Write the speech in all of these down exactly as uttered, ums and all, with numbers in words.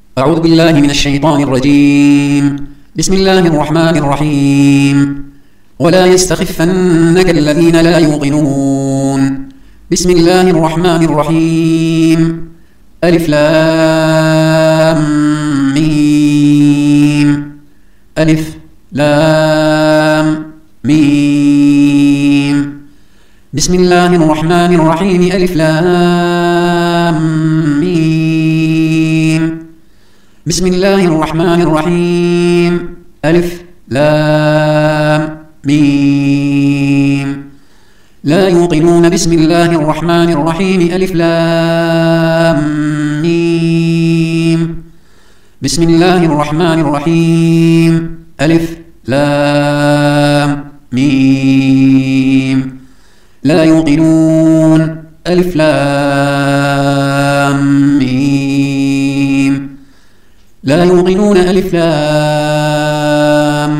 أعوذ بالله من الشيطان الرجيم. بسم الله الرحمن الرحيم. ولا يستخفنك الذين لا يوقنون. بسم الله الرحمن الرحيم. ألف لام ميم. ألف لام ميم. بسم الله الرحمن الرحيم. ألف لام ميم. بسم الله الرحمن الرحيم. ألف لام ميم. لا يوقنون. بسم الله الرحمن الرحيم. ألف لام ميم. بسم الله الرحمن الرحيم. ألف لام ميم. لا يوقنون. ألف لام ميم. لا يوقنون. ألف لام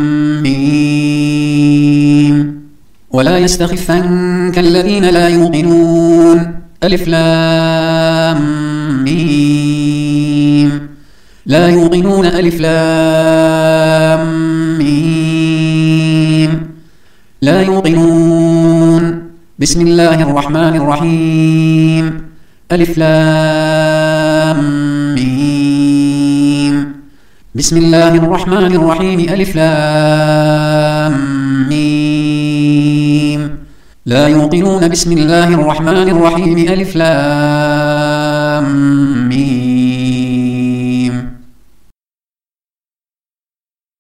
ميم. ولا يستخفنك الذين لا يوقنون. ألف لام ميم. لا يوقنون. ألف لام ميم. لا يوقنون. بسم الله الرحمن الرحيم. ألف لام ميم. بسم الله الرحمن الرحيم. ألف لام ميم. لا يوقنون. بسم الله الرحمن الرحيم. ألف لام ميم.